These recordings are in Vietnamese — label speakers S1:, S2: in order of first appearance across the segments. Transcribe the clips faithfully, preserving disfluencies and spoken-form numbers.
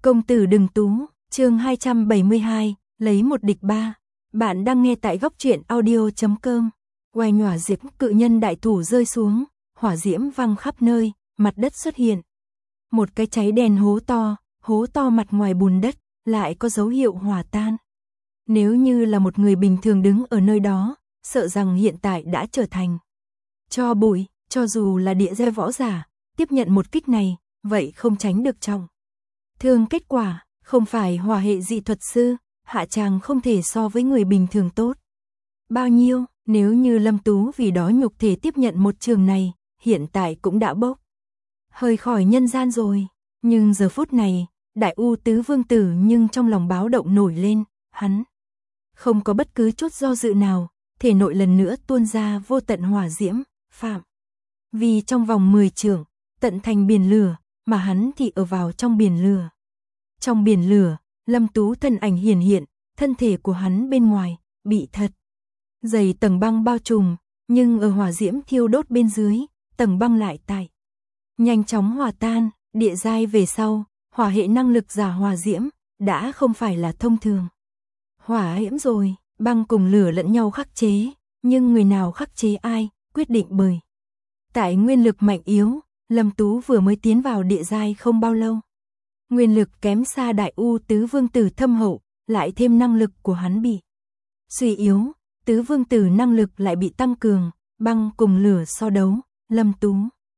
S1: Công tử đừng tú, chương hai trăm bảy mươi hai, lấy một địch ba. Bạn đang nghe tại góc truyện audio chấm com. Oai nhỏa diệt cự nhân đại thủ rơi xuống, hỏa diễm văng khắp nơi, mặt đất xuất hiện. Một cái cháy đen hố to, hố to mặt ngoài bùn đất, lại có dấu hiệu hòa tan. Nếu như là một người bình thường đứng ở nơi đó, sợ rằng hiện tại đã trở thành tro bụi, cho dù là địa giai võ giả, tiếp nhận một kích này, vậy không tránh được trọng thương. Kết quả, không phải hỏa hệ dị thuật sư, hạ tràng không thể so với người bình thường tốt bao nhiêu. Nếu như Lâm Tú vì đó nhục thể tiếp nhận một trường này, hiện tại cũng đã bốc hơi khỏi nhân gian rồi. Nhưng giờ phút này, Đại U Tứ Vương Tử nhưng trong lòng báo động nổi lên, hắn không có bất cứ chút do dự nào, thể nội lần nữa tuôn ra vô tận hỏa diễm, phạm vì trong vòng mười trượng, tận thành biển lửa, mà hắn thì ở vào trong biển lửa. Trong biển lửa, Lâm Tú thân ảnh hiển hiện, thân thể của hắn bên ngoài bị thật dày tầng băng bao trùm, nhưng ở hỏa diễm thiêu đốt bên dưới, tầng băng lại tại nhanh chóng hòa tan. Địa giai về sau, hỏa hệ năng lực giả hỏa diễm đã không phải là thông thường hỏa diễm rồi. Băng cùng lửa lẫn nhau khắc chế, nhưng người nào khắc chế ai, quyết định bởi tại nguyên lực mạnh yếu. Lâm Tú vừa mới tiến vào địa giai không bao lâu, nguyên lực kém xa Đại U Tứ Vương Tử thâm hậu, lại thêm năng lực của hắn bị suy yếu, Tứ Vương Tử năng lực lại bị tăng cường. Băng cùng lửa so đấu, Lâm Tú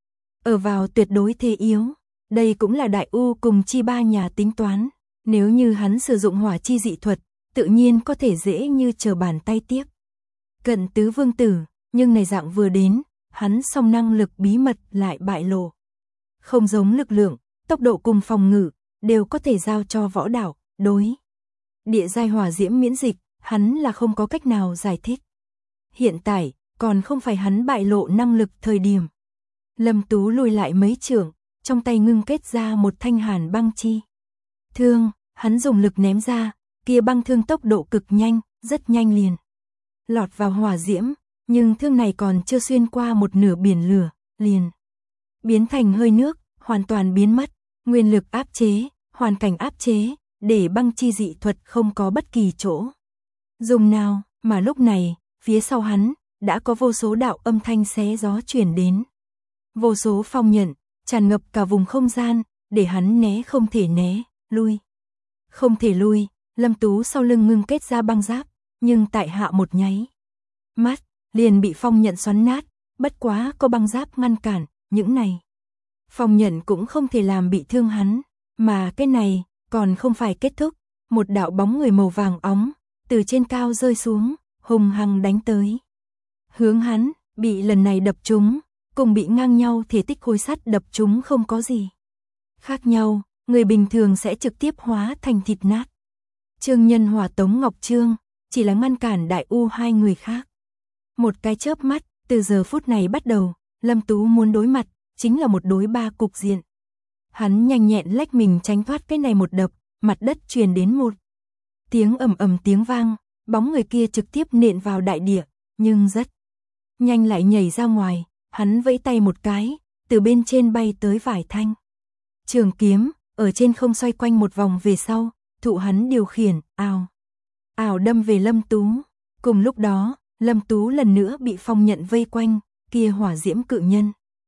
S1: ở vào tuyệt đối thế yếu. Đây cũng là Đại U cùng chi ba nhà tính toán, nếu như hắn sử dụng hỏa chi dị thuật, tự nhiên có thể dễ như trở bàn tay tiếp cận Tứ Vương Tử, nhưng này dạng vừa đến, hắn song năng lực bí mật lại bại lộ. Không giống lực lượng, tốc độ cùng phòng ngự đều có thể giao cho võ đạo, đối địa giai hỏa diễm miễn dịch, hắn là không có cách nào giải thích. Hiện tại, còn không phải hắn bại lộ năng lực thời điểm. Lâm Tú lùi lại mấy trượng, trong tay ngưng kết ra một thanh hàn băng chi thương, hắn dùng lực ném ra, kia băng thương tốc độ cực nhanh, rất nhanh liền lọt vào hỏa diễm, nhưng thương này còn chưa xuyên qua một nửa biển lửa, liền biến thành hơi nước, hoàn toàn biến mất. Nguyên lực áp chế, hoàn cảnh áp chế, để băng chi dị thuật không có bất kỳ chỗ dùng nào. Mà lúc này, phía sau hắn đã có vô số đạo âm thanh xé gió truyền đến, vô số phong nhận tràn ngập cả vùng không gian, để hắn né không thể né, lui không thể lui. Lâm Tú sau lưng ngưng kết ra băng giáp, nhưng tại hạ một nháy mắt liền bị phong nhận xoắn nát. Bất quá có băng giáp ngăn cản, những này phong nhận cũng không thể làm bị thương hắn. Mà cái này còn không phải kết thúc, một đạo bóng người màu vàng óng từ trên cao rơi xuống, hùng hăng đánh tới hướng hắn. Bị lần này đập trúng, cùng bị ngang nhau thể tích khối sắt đập trúng không có gì khác nhau, người bình thường sẽ trực tiếp hóa thành thịt nát. Trương Nhân Hòa Tống Ngọc Trương chỉ là ngăn cản Đại U hai người khác. Một cái chớp mắt, từ giờ phút này bắt đầu, Lâm Tú muốn đối mặt chính là một đối ba cục diện. Hắn nhanh nhẹn lách mình tránh thoát cái này một đập, mặt đất truyền đến một tiếng ầm ầm tiếng vang, bóng người kia trực tiếp nện vào đại địa, nhưng rất nhanh lại nhảy ra ngoài. Hắn vẫy tay một cái, từ bên trên bay tới vài thanh trường kiếm, ở trên không xoay quanh một vòng về sau, thụ hắn điều khiển, ào ào đâm về Lâm Tú. Cùng lúc đó, Lâm Tú lần nữa bị phong nhận vây quanh, kia hỏa diễm cự nhân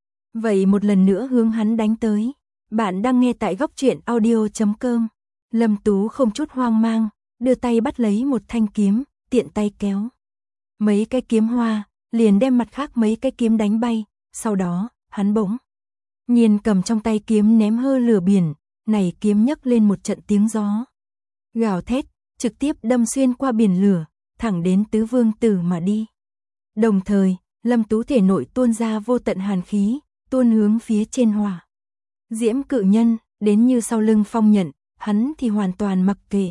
S1: vậy một lần nữa hướng hắn đánh tới. Bạn đang nghe tại góc truyện audio chấm com. Lâm Tú không chút hoang mang, đưa tay bắt lấy một thanh kiếm, tiện tay kéo mấy cái kiếm hoa, liền đem mặt khác mấy cái kiếm đánh bay. Sau đó, hắn bỗng nhiên cầm trong tay kiếm ném hơ lửa biển, này kiếm nhấc lên một trận tiếng gió gào thét, trực tiếp đâm xuyên qua biển lửa, thẳng đến Tứ Vương Tử mà đi. Đồng thời, Lâm Tú thể nội tuôn ra vô tận hàn khí, tuôn hướng phía trên hỏa diễm cự nhân, đến như sau lưng phong nhận, hắn thì hoàn toàn mặc kệ.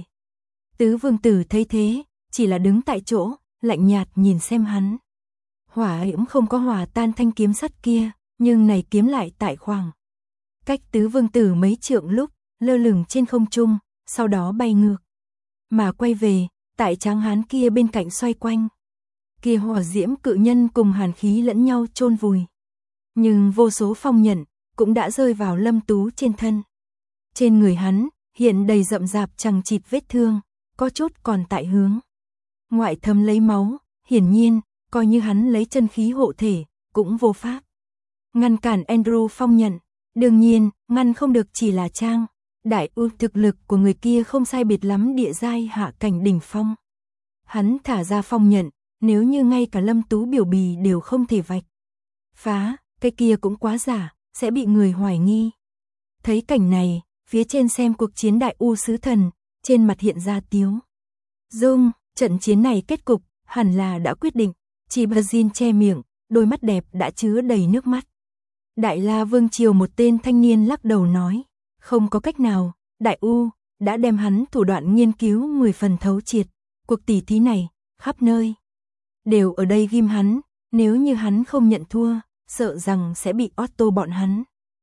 S1: Tứ Vương Tử thấy thế, chỉ là đứng tại chỗ, lạnh nhạt nhìn xem hắn. Hỏa diễm không có hòa tan thanh kiếm sắt kia, nhưng này kiếm lại tại khoảng cách Tứ Vương Tử mấy trượng lúc, lơ lửng trên không trung, sau đó bay ngược mà quay về, tại tráng hán kia bên cạnh xoay quanh. Kia hỏa diễm cự nhân cùng hàn khí lẫn nhau chôn vùi, nhưng vô số phong nhận cũng đã rơi vào Lâm Tú trên thân. Trên người hắn hiện đầy rậm rạp chằng chịt vết thương, có chút còn tại hướng ngoại thấm lấy máu, hiển nhiên, coi như hắn lấy chân khí hộ thể, cũng vô pháp ngăn cản Andrew phong nhận. Đương nhiên, ngăn không được chỉ là Trang. Đại U thực lực của người kia không sai biệt lắm địa giai hạ cảnh đỉnh phong. Hắn thả ra phong nhận, nếu như ngay cả Lâm Tú biểu bì đều không thể vạch phá, cái kia cũng quá giả, sẽ bị người hoài nghi. Thấy cảnh này, phía trên xem cuộc chiến Đại U sứ thần, trên mặt hiện ra tiếu dung, trận chiến này kết cục hẳn là đã quyết định. Chi Ba Jin che miệng, đôi mắt đẹp đã chứa đầy nước mắt. Đại La Vương Triều một tên thanh niên lắc đầu nói, không có cách nào, Đại U đã đem hắn thủ đoạn nghiên cứu mười phần thấu triệt, cuộc tỷ thí này, khắp nơi đều ở đây ghim hắn, nếu như hắn không nhận thua, sợ rằng sẽ bị Otto bọn hắn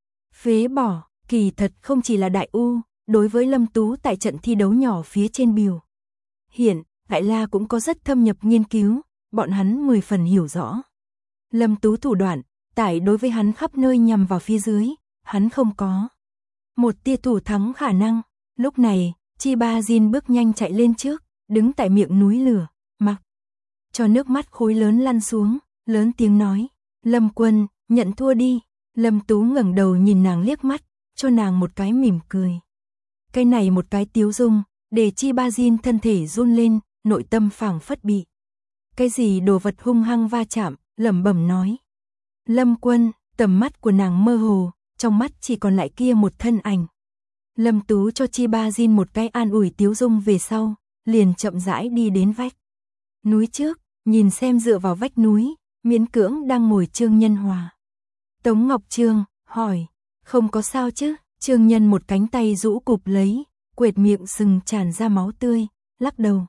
S1: phế bỏ. Kỳ thật không chỉ là Đại U, đối với Lâm Tú tại trận thi đấu nhỏ phía trên biểu hiện, Đại La cũng có rất thâm nhập nghiên cứu, bọn hắn mười phần hiểu rõ Lâm Tú thủ đoạn, tại đối với hắn khắp nơi nhằm vào phía dưới, hắn không có một tia thủ thắng khả năng. Lúc này, Chi Ba Jin bước nhanh chạy lên trước, đứng tại miệng núi lửa, mặc cho nước mắt khối lớn lăn xuống, lớn tiếng nói, Lâm Quân, nhận thua đi. Lâm Tú ngẩng đầu nhìn nàng liếc mắt, cho nàng một cái mỉm cười. Cái này một cái tiếu dung, để Chi Ba Jin thân thể run lên, nội tâm phảng phất bị cái gì đồ vật hung hăng va chạm, lẩm bẩm nói. Lâm Quân, tầm mắt của nàng mơ hồ, trong mắt chỉ còn lại kia một thân ảnh. Lâm Tú cho Chi Ba Jin một cái an ủi tiếu dung về sau, liền chậm rãi đi đến vách núi trước, nhìn xem dựa vào vách núi, miễn cưỡng đang ngồi Trương Nhân Hòa. Tống Ngọc Trương hỏi, không có sao chứ? Trương Nhân một cánh tay rũ cụp lấy, quệt miệng sừng tràn ra máu tươi, lắc đầu.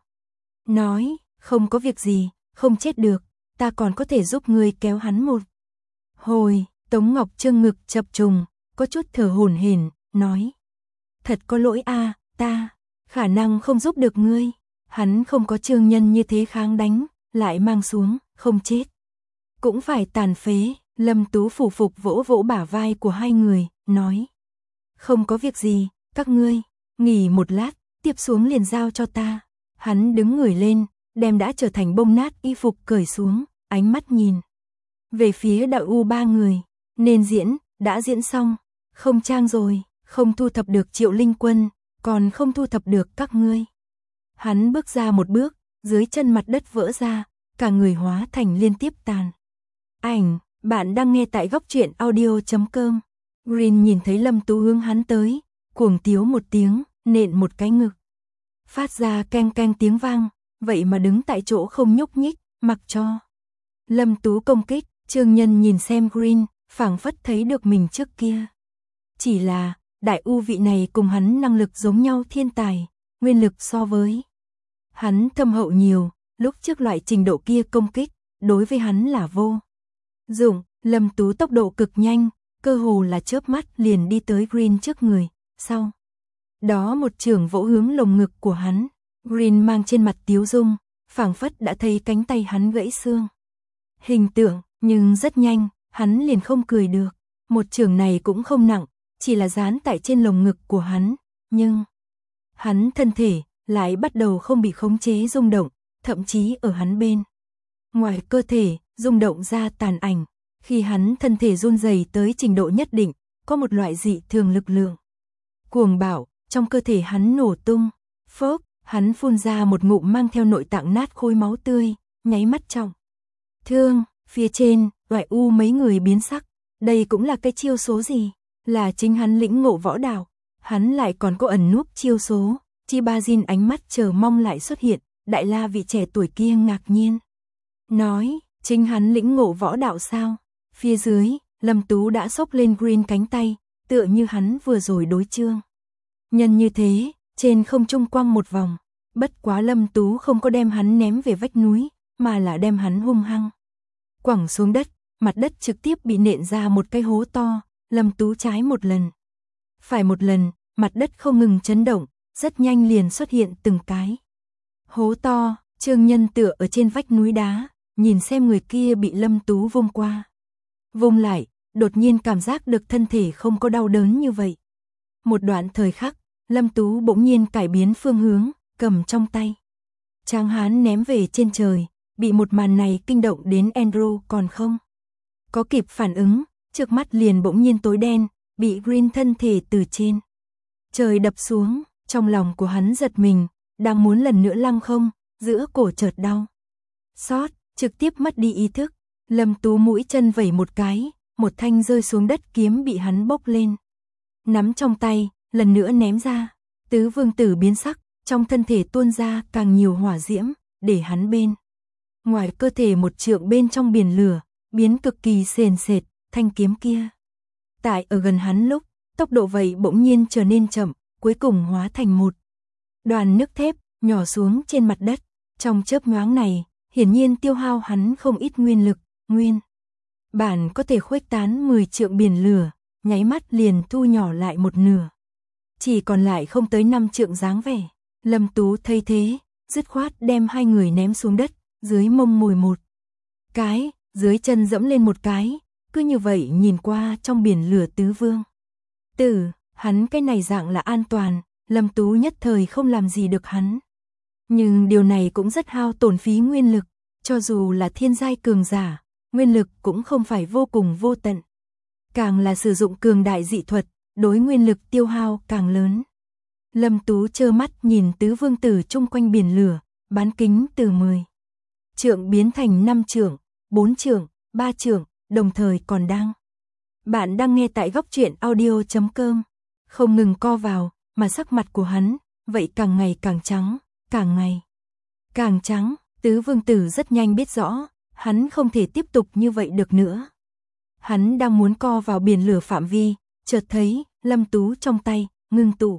S1: Nói, không có việc gì, không chết được, ta còn có thể giúp ngươi kéo hắn một hồi. Tống Ngọc Trương ngực chập trùng, có chút thở hổn hển, nói. Thật có lỗi a, ta, khả năng không giúp được ngươi. Hắn không có Trương Nhân như thế kháng đánh, lại mang xuống, không chết cũng phải tàn phế. Lâm Tú phủ phục vỗ vỗ bả vai của hai người, nói. Không có việc gì, các ngươi, nghỉ một lát, tiếp xuống liền giao cho ta. Hắn đứng người lên, đem đã trở thành bông nát y phục cởi xuống, ánh mắt nhìn về phía Đạo U ba người. Nên diễn, đã diễn xong, không trang rồi, không thu thập được Triệu Linh Quân, còn không thu thập được các ngươi. Hắn bước ra một bước, dưới chân mặt đất vỡ ra, cả người hóa thành liên tiếp tàn ảnh. Bạn đang nghe tại góc truyện audio chấm com. Green nhìn thấy Lâm Tú hướng hắn tới, cuồng tiếu một tiếng, nện một cái ngực. Phát ra keng keng tiếng vang, vậy mà đứng tại chỗ không nhúc nhích, mặc cho Lâm Tú công kích. Trương Nhân nhìn xem Green, phảng phất thấy được mình trước kia. Chỉ là, Đại U vị này cùng hắn năng lực giống nhau thiên tài, nguyên lực so với hắn thâm hậu nhiều, lúc trước loại trình độ kia công kích, đối với hắn là vô dụng. Lâm Tú tốc độ cực nhanh, cơ hồ là chớp mắt liền đi tới Green trước người, sau đó một chưởng vỗ hướng lồng ngực của hắn. Green mang trên mặt tiếu dung, phảng phất đã thấy cánh tay hắn gãy xương hình tượng, nhưng rất nhanh, hắn liền không cười được. Một chưởng này cũng không nặng, chỉ là dán tại trên lồng ngực của hắn, nhưng hắn thân thể lại bắt đầu không bị khống chế rung động, thậm chí ở hắn bên ngoài cơ thể rung động ra tàn ảnh. Khi hắn thân thể run rẩy tới trình độ nhất định, có một loại dị thường lực lượng cuồng bạo trong cơ thể hắn nổ tung. Phốc, hắn phun ra một ngụm mang theo nội tạng nát khối máu tươi, nháy mắt trọng thương. Phía trên, Oại U mấy người biến sắc, đây cũng là cái chiêu số gì? Là chính hắn lĩnh ngộ võ đạo, hắn lại còn có ẩn núp chiêu số. Chi Ba Jin ánh mắt chờ mong lại xuất hiện, Đại La vị trẻ tuổi kia ngạc nhiên nói, chính hắn lĩnh ngộ võ đạo sao? Phía dưới, Lâm Tú đã xốc lên Green cánh tay, tựa như hắn vừa rồi đối Trương Nhân như thế, trên không trung quăng một vòng. Bất quá Lâm Tú không có đem hắn ném về vách núi, mà là đem hắn hung hăng quẳng xuống đất, mặt đất trực tiếp bị nện ra một cái hố to. Lâm Tú trái một lần, phải một lần, mặt đất không ngừng chấn động, rất nhanh liền xuất hiện từng cái hố to. Trương Nhân tựa ở trên vách núi đá, nhìn xem người kia bị Lâm Tú vung qua vung lại, đột nhiên cảm giác được thân thể không có đau đớn như vậy. Một đoạn thời khắc, Lâm Tú bỗng nhiên cải biến phương hướng, cầm trong tay. Tráng hán ném về trên trời, bị một màn này kinh động đến Andrew còn không có kịp phản ứng, trước mắt liền bỗng nhiên tối đen, bị Green thân thể từ trên trời đập xuống, trong lòng của hắn giật mình, đang muốn lần nữa lăng không, giữa cổ chợt đau xót, trực tiếp mất đi ý thức. Lâm Tú mũi chân vẩy một cái, một thanh rơi xuống đất kiếm bị hắn bốc lên, nắm trong tay, lần nữa ném ra. Tứ vương tử biến sắc, trong thân thể tuôn ra càng nhiều hỏa diễm, để hắn bên ngoài cơ thể một trượng bên trong biển lửa, biến cực kỳ sền sệt. Thanh kiếm kia tại ở gần hắn lúc, tốc độ vậy bỗng nhiên trở nên chậm, cuối cùng hóa thành một đoàn nước thép nhỏ xuống trên mặt đất. Trong chớp nhoáng này, hiển nhiên tiêu hao hắn không ít nguyên lực, nguyên bản có thể khuếch tán mười trượng biển lửa, nháy mắt liền thu nhỏ lại một nửa, chỉ còn lại không tới năm trượng dáng vẻ. Lâm Tú thấy thế, dứt khoát đem hai người ném xuống đất, dưới mông mồi một cái, dưới chân dẫm lên một cái, cứ như vậy nhìn qua trong biển lửa tứ vương tử, hắn cái này dạng là an toàn, Lâm Tú nhất thời không làm gì được hắn. Nhưng điều này cũng rất hao tổn phí nguyên lực, cho dù là thiên giai cường giả, nguyên lực cũng không phải vô cùng vô tận. Càng là sử dụng cường đại dị thuật, đối nguyên lực tiêu hao càng lớn. Lâm Tú trơ mắt nhìn tứ vương tử chung quanh biển lửa, bán kính từ mười trượng biến thành năm trượng, bốn trượng, ba trượng, đồng thời còn đang. Bạn đang nghe tại góc truyện audio chấm com, không ngừng co vào, mà sắc mặt của hắn, vậy càng ngày càng trắng, càng ngày càng trắng. Tứ vương tử rất nhanh biết rõ, hắn không thể tiếp tục như vậy được nữa. Hắn đang muốn co vào biển lửa phạm vi, chợt thấy Lâm Tú trong tay ngưng tụ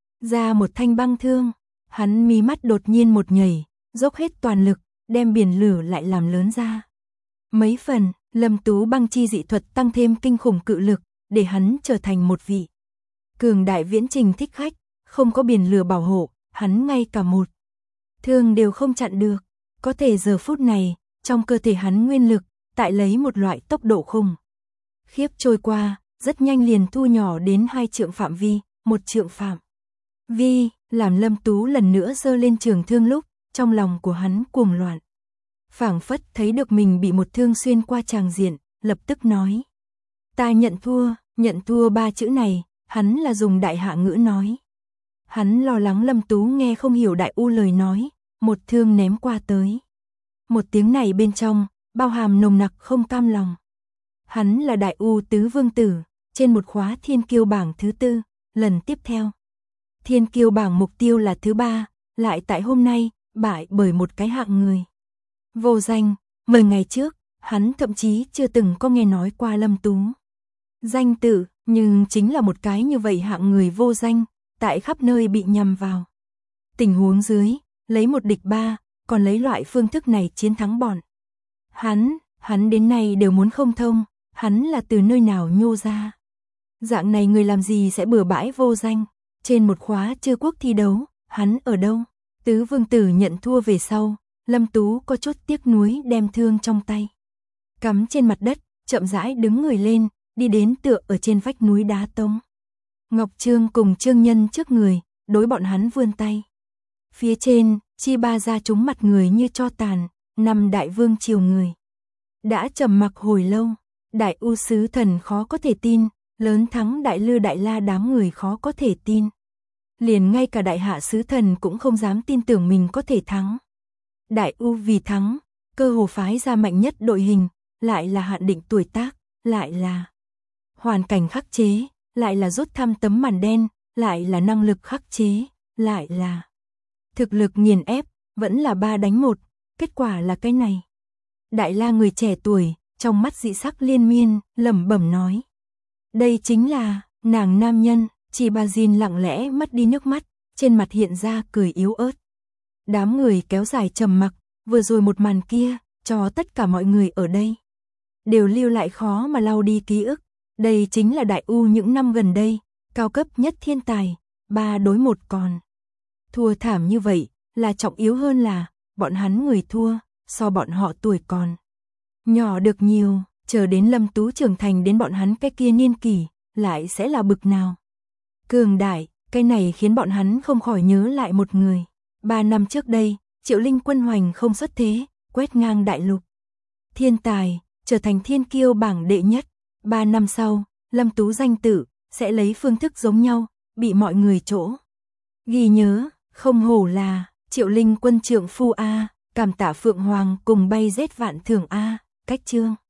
S1: ra một thanh băng thương, hắn mí mắt đột nhiên một nhảy, dốc hết toàn lực, đem biển lửa lại làm lớn ra mấy phần. Lâm Tú băng chi dị thuật tăng thêm kinh khủng cự lực, để hắn trở thành một vị cường đại viễn trình thích khách, không có biển lửa bảo hộ, hắn ngay cả một thương đều không chặn được. Có thể giờ phút này, trong cơ thể hắn nguyên lực, tại lấy một loại tốc độ khủng khiếp trôi qua, rất nhanh liền thu nhỏ đến hai trượng phạm vi, một trượng phạm vi, làm Lâm Tú lần nữa giơ lên trường thương lúc, trong lòng của hắn cuồng loạn. Phảng phất thấy được mình bị một thương xuyên qua tràng diện, lập tức nói: ta nhận thua. Nhận thua ba chữ này, hắn là dùng đại hạ ngữ nói. Hắn lo lắng Lâm Tú nghe không hiểu đại u lời nói, một thương ném qua tới. Một tiếng này bên trong, bao hàm nồng nặc không cam lòng. Hắn là đại u tứ vương tử, trên một khóa thiên kiêu bảng thứ tư, lần tiếp theo. Thiên kiêu bảng mục tiêu là thứ ba, lại tại hôm nay, bại bởi một cái hạng người vô danh. Mười ngày trước, hắn thậm chí chưa từng có nghe nói qua Lâm Tú danh tự, nhưng chính là một cái như vậy hạng người vô danh, tại khắp nơi bị nhằm vào. Tình huống dưới, lấy một địch ba, còn lấy loại phương thức này chiến thắng bọn hắn, hắn đến nay đều muốn không thông, hắn là từ nơi nào nhô ra. Dạng này người làm gì sẽ bừa bãi vô danh, trên một khóa chư quốc thi đấu, hắn ở đâu? Tứ vương tử nhận thua về sau, Lâm Tú có chút tiếc nuối đem thương trong tay cắm trên mặt đất, chậm rãi đứng người lên, đi đến tựa ở trên vách núi đá tông. Ngọc Trương cùng Trương Nhân trước người, đối bọn hắn vươn tay. Phía trên, chi ba ra chúng mặt người như tro tàn, năm đại vương triều người. Đã trầm mặc hồi lâu, đại u sứ thần khó có thể tin, lớn thắng đại lư đại la đám người khó có thể tin. Liền ngay cả đại hạ sứ thần cũng không dám tin tưởng mình có thể thắng. Đại u vì thắng, cơ hồ phái ra mạnh nhất đội hình, lại là hạn định tuổi tác, lại là hoàn cảnh khắc chế, lại là rút thăm tấm màn đen, lại là năng lực khắc chế, lại là thực lực nghiền ép, vẫn là ba đánh một, kết quả là cái này. Đại la người trẻ tuổi, trong mắt dị sắc liên miên, lẩm bẩm nói. Đây chính là, nàng nam nhân, chỉ bà Jin lặng lẽ mất đi nước mắt, trên mặt hiện ra cười yếu ớt. Đám người kéo dài trầm mặc, vừa rồi một màn kia, cho tất cả mọi người ở đây đều lưu lại khó mà lau đi ký ức. Đây chính là đại u những năm gần đây, cao cấp nhất thiên tài, ba đối một còn. Thua thảm như vậy, là trọng yếu hơn là, bọn hắn người thua, so bọn họ tuổi còn nhỏ được nhiều, chờ đến Lâm Tú trưởng thành đến bọn hắn cái kia niên kỷ, lại sẽ là bực nào. Cường đại, Cái này khiến bọn hắn không khỏi nhớ lại một người. Ba năm trước đây, Triệu Linh Quân hoành không xuất thế, quét ngang đại lục. Thiên tài, trở thành thiên kiêu bảng đệ nhất. Ba năm sau, Lâm Tú danh tử sẽ lấy phương thức giống nhau, bị mọi người chỗ ghi nhớ. Không hổ là Triệu Linh Quân trượng phu A, cảm tạ Phượng Hoàng cùng bay rết vạn thưởng A. Cách chương